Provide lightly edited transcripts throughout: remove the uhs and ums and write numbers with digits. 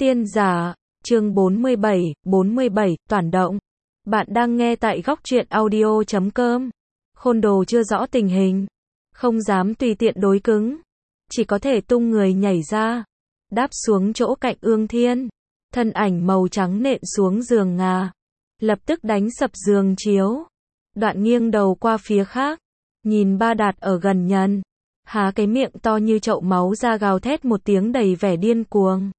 Tiên giả, chương 47, toàn động. Bạn đang nghe tại góc truyện audio.com. Khôn đồ chưa rõ tình hình, không dám tùy tiện đối cứng, chỉ có thể tung người nhảy ra, đáp xuống chỗ cạnh Ương Thiên. Thân ảnh màu trắng nện xuống giường ngà, lập tức đánh sập giường chiếu. Đoạn nghiêng đầu qua phía khác, nhìn Ba Đạt ở gần nhân, há cái miệng to như chậu máu ra gào thét một tiếng đầy vẻ điên cuồng.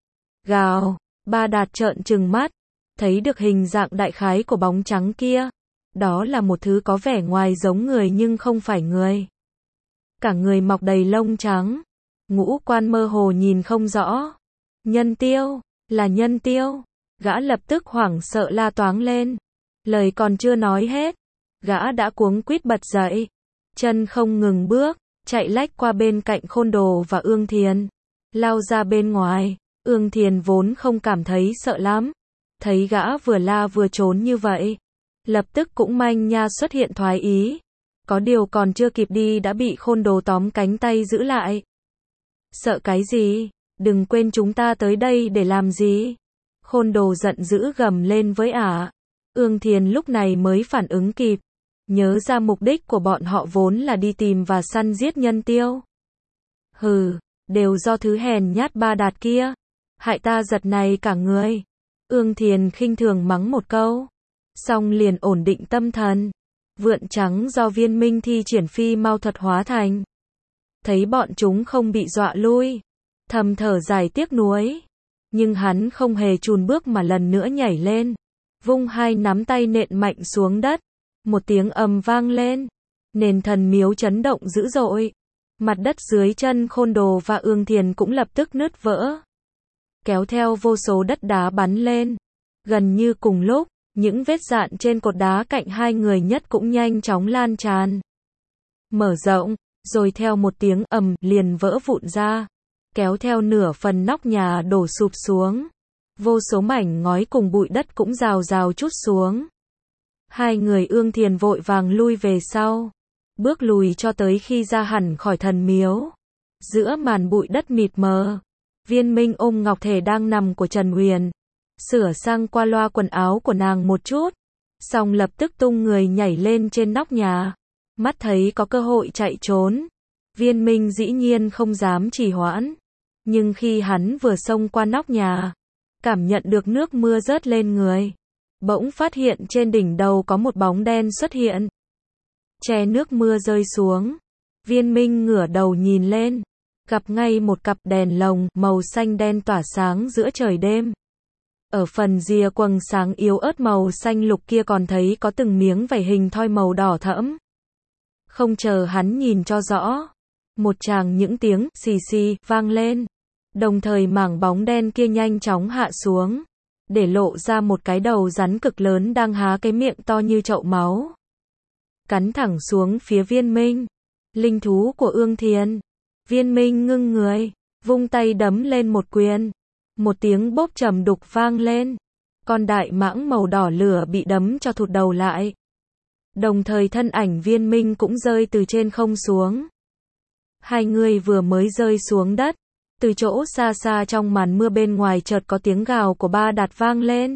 Gào, Ba Đạt trợn trừng mắt, thấy được hình dạng đại khái của bóng trắng kia. Đó là một thứ có vẻ ngoài giống người nhưng không phải người. Cả người mọc đầy lông trắng, ngũ quan mơ hồ nhìn không rõ. Nhân Tiêu, là Nhân Tiêu. Gã lập tức hoảng sợ la toáng lên. Lời còn chưa nói hết, gã đã cuống quýt bật dậy, chân không ngừng bước, chạy lách qua bên cạnh Khôn Đồ và Ương Thiền, lao ra bên ngoài. Ương Thiền vốn không cảm thấy sợ lắm, thấy gã vừa la vừa trốn như vậy, lập tức cũng manh nha xuất hiện thoái ý. Có điều còn chưa kịp đi đã bị Khôn Đồ tóm cánh tay giữ lại. Sợ cái gì? Đừng quên chúng ta tới đây để làm gì? Khôn Đồ giận dữ gầm lên với ả. Ương Thiền lúc này mới phản ứng kịp, nhớ ra mục đích của bọn họ vốn là đi tìm và săn giết Nhân Tiêu. Hừ, đều do thứ hèn nhát Ba Đạt kia, hại ta giật này cả người. Ương Thiền khinh thường mắng một câu, xong liền ổn định tâm thần. Vượn trắng do Viên Minh thi triển phi mau thuật hóa thành. Thấy bọn chúng không bị dọa lui, thầm thở dài tiếc nuối. Nhưng hắn không hề chùn bước mà lần nữa nhảy lên, vung hai nắm tay nện mạnh xuống đất. Một tiếng ầm vang lên, nền thần miếu chấn động dữ dội. Mặt đất dưới chân Khôn Đồ và Ương Thiền cũng lập tức nứt vỡ, kéo theo vô số đất đá bắn lên. Gần như cùng lúc, những vết dạn trên cột đá cạnh hai người nhất cũng nhanh chóng lan tràn, mở rộng, rồi theo một tiếng ầm liền vỡ vụn ra, kéo theo nửa phần nóc nhà đổ sụp xuống. Vô số mảnh ngói cùng bụi đất cũng rào rào trút xuống. Hai người Ương Thiền vội vàng lui về sau, bước lùi cho tới khi ra hẳn khỏi thần miếu. Giữa màn bụi đất mịt mờ, Viên Minh ôm ngọc thể đang nằm của Trần Huyền, sửa sang qua loa quần áo của nàng một chút, xong lập tức tung người nhảy lên trên nóc nhà. Mắt thấy có cơ hội chạy trốn, Viên Minh dĩ nhiên không dám trì hoãn. Nhưng khi hắn vừa xông qua nóc nhà, cảm nhận được nước mưa rớt lên người, bỗng phát hiện trên đỉnh đầu có một bóng đen xuất hiện, che nước mưa rơi xuống. Viên Minh ngửa đầu nhìn lên, gặp ngay một cặp đèn lồng màu xanh đen tỏa sáng giữa trời đêm. Ở phần rìa quầng sáng yếu ớt màu xanh lục kia còn thấy có từng miếng vảy hình thoi màu đỏ thẫm. Không chờ hắn nhìn cho rõ, một tràng những tiếng xì xì vang lên, đồng thời mảng bóng đen kia nhanh chóng hạ xuống, để lộ ra một cái đầu rắn cực lớn đang há cái miệng to như chậu máu, cắn thẳng xuống phía Viên Minh. Linh thú của Ương Thiền. Viên Minh ngưng người, vung tay đấm lên một quyền. Một tiếng bốp trầm đục vang lên, con đại mãng màu đỏ lửa bị đấm cho thụt đầu lại. Đồng thời thân ảnh Viên Minh cũng rơi từ trên không xuống. Hai người vừa mới rơi xuống đất, từ chỗ xa xa trong màn mưa bên ngoài chợt có tiếng gào của Ba Đạt vang lên.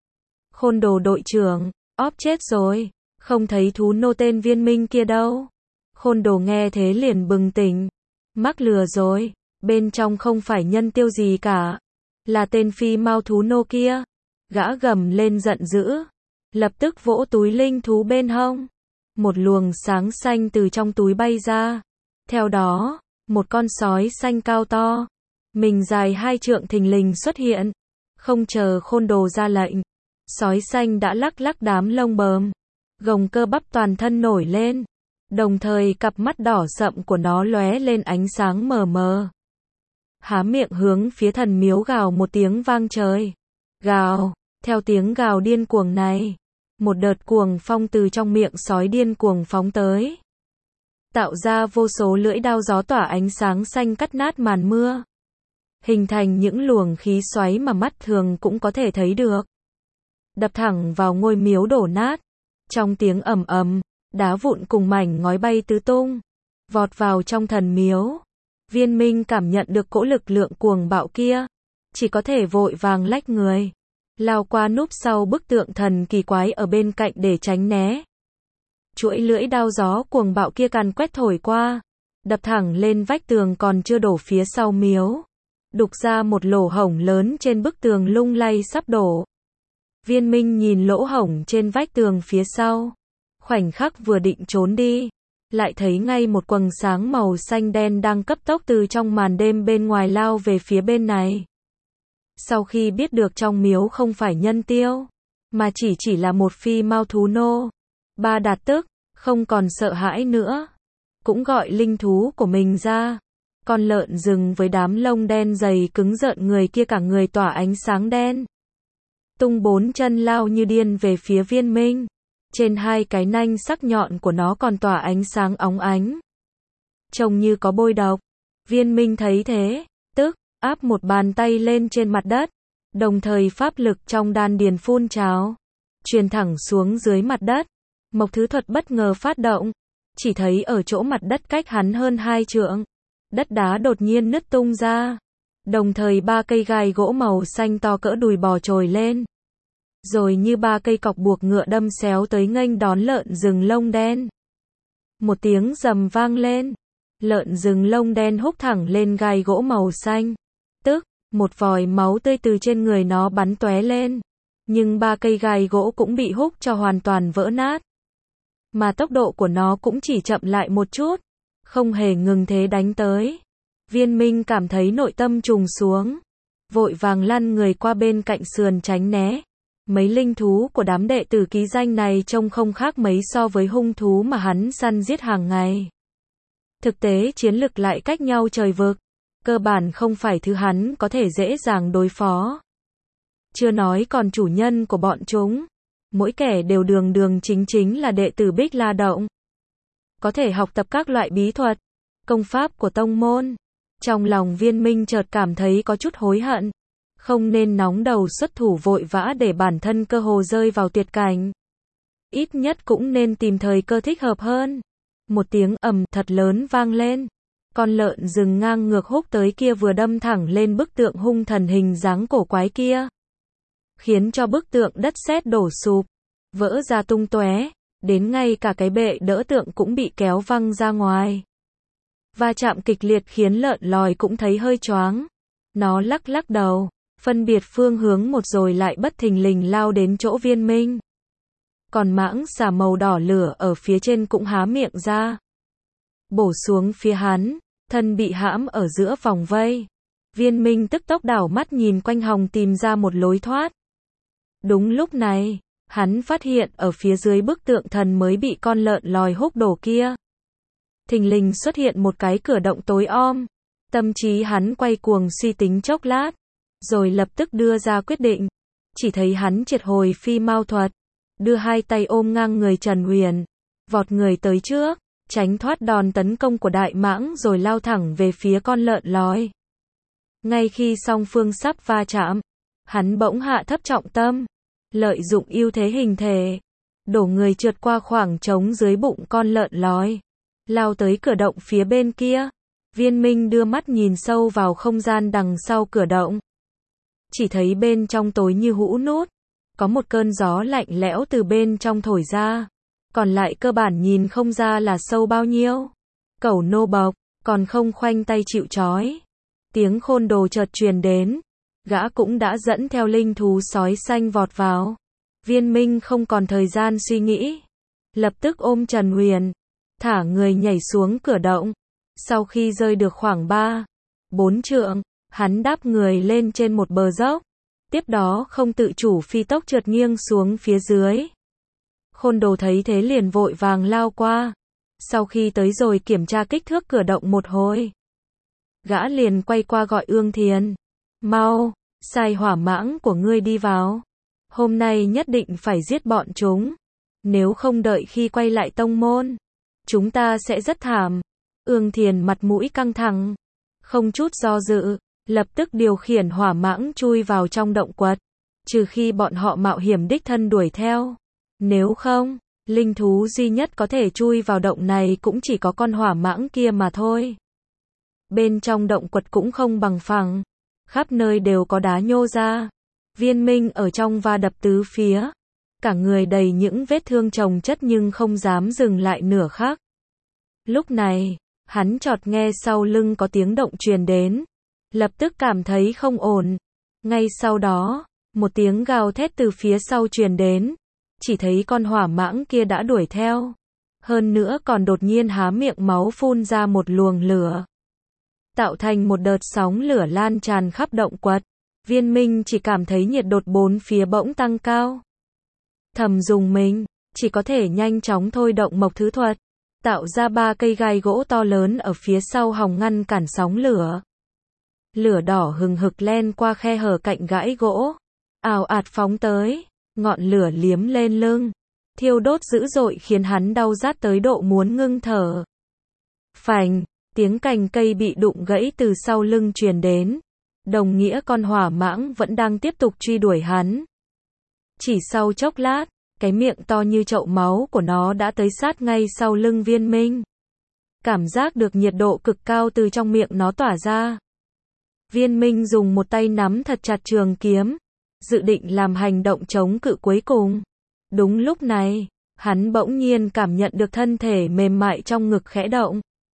Khôn Đồ đội trưởng, óp chết rồi, không thấy thú nô tên Viên Minh kia đâu. Khôn Đồ nghe thế liền bừng tỉnh, mắc lừa rồi, bên trong không phải Nhân Tiêu gì cả, là tên phi mau thú nô kia. Gã gầm lên giận dữ, lập tức vỗ túi linh thú bên hông. Một luồng sáng xanh từ trong túi bay ra. Theo đó, một con sói xanh cao to, mình dài 2 trượng thình lình xuất hiện. Không chờ Khôn Đồ ra lệnh, sói xanh đã lắc lắc đám lông bờm, gồng cơ bắp toàn thân nổi lên. Đồng thời cặp mắt đỏ sậm của nó lóe lên ánh sáng mờ mờ, há miệng hướng phía thần miếu gào một tiếng vang trời. Gào, theo tiếng gào điên cuồng này, một đợt cuồng phong từ trong miệng sói điên cuồng phóng tới, tạo ra vô số lưỡi đao gió tỏa ánh sáng xanh cắt nát màn mưa, hình thành những luồng khí xoáy mà mắt thường cũng có thể thấy được, đập thẳng vào ngôi miếu đổ nát. Trong tiếng ầm ầm, đá vụn cùng mảnh ngói bay tứ tung, vọt vào trong thần miếu. Viên Minh cảm nhận được cỗ lực lượng cuồng bạo kia, chỉ có thể vội vàng lách người, lao qua núp sau bức tượng thần kỳ quái ở bên cạnh để tránh né. Chuỗi lưỡi đao gió cuồng bạo kia càn quét thổi qua, đập thẳng lên vách tường còn chưa đổ phía sau miếu, đục ra một lỗ hổng lớn trên bức tường lung lay sắp đổ. Viên Minh nhìn lỗ hổng trên vách tường phía sau, khoảnh khắc vừa định trốn đi, lại thấy ngay một quầng sáng màu xanh đen đang cấp tốc từ trong màn đêm bên ngoài lao về phía bên này. Sau khi biết được trong miếu không phải nhân tiêu, mà chỉ là một phi mao thú nô, Ba Đạt tức không còn sợ hãi nữa, cũng gọi linh thú của mình ra. Con lợn rừng với đám lông đen dày cứng rợn người kia cả người tỏa ánh sáng đen, tung bốn chân lao như điên về phía Viên Minh. Trên hai cái nanh sắc nhọn của nó còn tỏa ánh sáng óng ánh, trông như có bôi độc. Viên Minh thấy thế, tức áp một bàn tay lên trên mặt đất, đồng thời pháp lực trong đan điền phun trào, truyền thẳng xuống dưới mặt đất. Mộc thứ thuật bất ngờ phát động, chỉ thấy ở chỗ mặt đất cách hắn hơn 2 trượng, đất đá đột nhiên nứt tung ra, đồng thời 3 cây gai gỗ màu xanh to cỡ đùi bò trồi lên, rồi như 3 cây cọc buộc ngựa đâm xéo tới nghênh đón lợn rừng lông đen. Một tiếng rầm vang lên, lợn rừng lông đen húc thẳng lên gai gỗ màu xanh, tức một vòi máu tươi từ trên người nó bắn tóe lên, nhưng 3 cây gai gỗ cũng bị húc cho hoàn toàn vỡ nát. Mà tốc độ của nó cũng chỉ chậm lại một chút, không hề ngừng thế đánh tới. Viên Minh cảm thấy nội tâm trùng xuống, vội vàng lăn người qua bên cạnh sườn tránh né. Mấy linh thú của đám đệ tử ký danh này trông không khác mấy so với hung thú mà hắn săn giết hàng ngày. Thực tế chiến lực lại cách nhau trời vực, cơ bản không phải thứ hắn có thể dễ dàng đối phó. Chưa nói còn chủ nhân của bọn chúng, mỗi kẻ đều đường chính là đệ tử Bích La Động, có thể học tập các loại bí thuật, công pháp của tông môn. Trong lòng Viên Minh chợt cảm thấy có chút hối hận, không nên nóng đầu xuất thủ vội vã để bản thân cơ hồ rơi vào tuyệt cảnh. Ít nhất cũng nên tìm thời cơ thích hợp hơn. Một tiếng ầm thật lớn vang lên, con lợn rừng ngang ngược húc tới kia vừa đâm thẳng lên bức tượng hung thần hình dáng cổ quái kia, khiến cho bức tượng đất sét đổ sụp, vỡ ra tung tóe, đến ngay cả cái bệ đỡ tượng cũng bị kéo văng ra ngoài. Va chạm kịch liệt khiến lợn lòi cũng thấy hơi choáng. Nó lắc đầu, phân biệt phương hướng một rồi lại bất thình lình lao đến chỗ Viên Minh. Còn mãng xà màu đỏ lửa ở phía trên cũng há miệng ra, bổ xuống phía hắn, thân bị hãm ở giữa vòng vây. Viên Minh tức tốc đảo mắt nhìn quanh hòng tìm ra một lối thoát. Đúng lúc này, hắn phát hiện ở phía dưới bức tượng thần mới bị con lợn lòi húc đổ kia, thình lình xuất hiện một cái cửa động tối om. Tâm trí hắn quay cuồng suy tính chốc lát, rồi lập tức đưa ra quyết định. Chỉ thấy hắn triệt hồi phi mao thuật, đưa hai tay ôm ngang người Trần Huyền, vọt người tới trước, tránh thoát đòn tấn công của đại mãng rồi lao thẳng về phía con lợn lòi. Ngay khi song phương sắp va chạm, hắn bỗng hạ thấp trọng tâm, lợi dụng ưu thế hình thể, đổ người trượt qua khoảng trống dưới bụng con lợn lòi, lao tới cửa động phía bên kia. Viên Minh đưa mắt nhìn sâu vào không gian đằng sau cửa động, chỉ thấy bên trong tối như hũ nút, có một cơn gió lạnh lẽo từ bên trong thổi ra, còn lại cơ bản nhìn không ra là sâu bao nhiêu. Cẩu nô bộc, còn không khoanh tay chịu trói. Tiếng Khôn Đồ chợt truyền đến, gã cũng đã dẫn theo linh thú sói xanh vọt vào. Viên Minh không còn thời gian suy nghĩ, lập tức ôm Trần Huyền, thả người nhảy xuống cửa động. Sau khi rơi được khoảng 3-4 trượng, hắn đáp người lên trên một bờ dốc, tiếp đó không tự chủ phi tốc trượt nghiêng xuống phía dưới. Khôn Đồ thấy thế liền vội vàng lao qua, sau khi tới rồi kiểm tra kích thước cửa động một hồi, gã liền quay qua gọi Ương Thiền, mau, sai hỏa mãng của ngươi đi vào, hôm nay nhất định phải giết bọn chúng, nếu không đợi khi quay lại tông môn, chúng ta sẽ rất thảm. Ương Thiền mặt mũi căng thẳng, không chút do dự, lập tức điều khiển hỏa mãng chui vào trong động quật, trừ khi bọn họ mạo hiểm đích thân đuổi theo. Nếu không, linh thú duy nhất có thể chui vào động này cũng chỉ có con hỏa mãng kia mà thôi. Bên trong động quật cũng không bằng phẳng, khắp nơi đều có đá nhô ra. Viên Minh ở trong va đập tứ phía, cả người đầy những vết thương chồng chất nhưng không dám dừng lại nửa khắc. Lúc này, hắn chợt nghe sau lưng có tiếng động truyền đến, lập tức cảm thấy không ổn. Ngay sau đó, một tiếng gào thét từ phía sau truyền đến, chỉ thấy con hỏa mãng kia đã đuổi theo. Hơn nữa còn đột nhiên há miệng máu phun ra một luồng lửa, tạo thành một đợt sóng lửa lan tràn khắp động quật. Viên Minh chỉ cảm thấy nhiệt độ bốn phía bỗng tăng cao. Thầm dùng mình, chỉ có thể nhanh chóng thôi động mộc thứ thuật, tạo ra 3 cây gai gỗ to lớn ở phía sau hòng ngăn cản sóng lửa. Lửa đỏ hừng hực len qua khe hở cạnh gãi gỗ, ào ạt phóng tới, ngọn lửa liếm lên lưng, thiêu đốt dữ dội khiến hắn đau rát tới độ muốn ngưng thở. Phành, tiếng cành cây bị đụng gãy từ sau lưng truyền đến, đồng nghĩa con hỏa mãng vẫn đang tiếp tục truy đuổi hắn. Chỉ sau chốc lát, cái miệng to như chậu máu của nó đã tới sát ngay sau lưng Viên Minh. Cảm giác được nhiệt độ cực cao từ trong miệng nó tỏa ra. Viên Minh dùng một tay nắm thật chặt trường kiếm, dự định làm hành động chống cự cuối cùng. Đúng lúc này, hắn bỗng nhiên cảm nhận được thân thể mềm mại trong ngực khẽ động.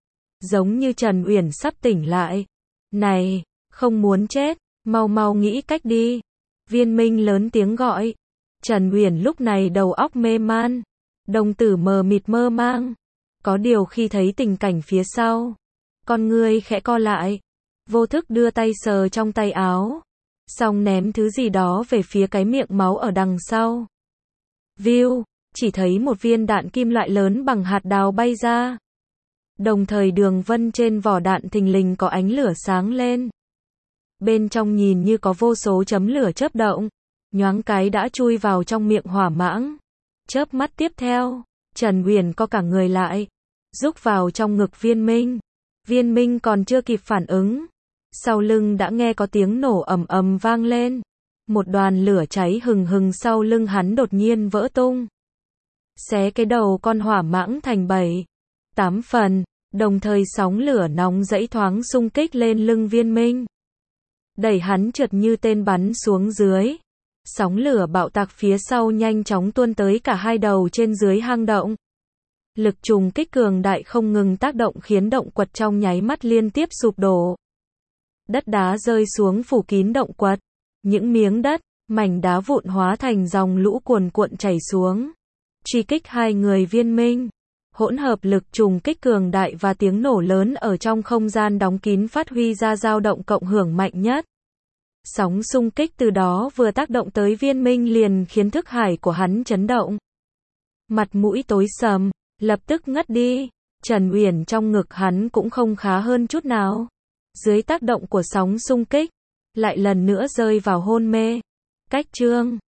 Giống như Trần Uyển sắp tỉnh lại. Này, không muốn chết, mau mau nghĩ cách đi. Viên Minh lớn tiếng gọi. Trần Uyển lúc này đầu óc mê man, đồng tử mờ mịt mơ mang. Có điều khi thấy tình cảnh phía sau, con ngươi khẽ co lại, vô thức đưa tay sờ trong tay áo, xong ném thứ gì đó về phía cái miệng máu ở đằng sau. View, chỉ thấy một viên đạn kim loại lớn bằng hạt đào bay ra. Đồng thời đường vân trên vỏ đạn thình lình có ánh lửa sáng lên. Bên trong nhìn như có vô số chấm lửa chớp động, nhoáng cái đã chui vào trong miệng hỏa mãng. Chớp mắt tiếp theo, Trần Uyển co cả người lại, rúc vào trong ngực Viên Minh. Viên Minh còn chưa kịp phản ứng, sau lưng đã nghe có tiếng nổ ầm ầm vang lên. Một đoàn lửa cháy hừng hừng sau lưng hắn đột nhiên vỡ tung, xé cái đầu con hỏa mãng thành 7-8 phần, đồng thời sóng lửa nóng dẫy thoáng xung kích lên lưng Viên Minh, đẩy hắn trượt như tên bắn xuống dưới. Sóng lửa bạo tạc phía sau nhanh chóng tuôn tới cả hai đầu trên dưới hang động. Lực trùng kích cường đại không ngừng tác động khiến động quật trong nháy mắt liên tiếp sụp đổ. Đất đá rơi xuống phủ kín động quật. Những miếng đất, mảnh đá vụn hóa thành dòng lũ cuồn cuộn chảy xuống, truy kích hai người Viên Minh. Hỗn hợp lực trùng kích cường đại và tiếng nổ lớn ở trong không gian đóng kín phát huy ra dao động cộng hưởng mạnh nhất. Sóng xung kích từ đó vừa tác động tới Viên Minh liền khiến thức hải của hắn chấn động. Mặt mũi tối sầm, lập tức ngất đi. Trần Uyển trong ngực hắn cũng không khá hơn chút nào. Dưới tác động của sóng xung kích, lại lần nữa rơi vào hôn mê. Cách chương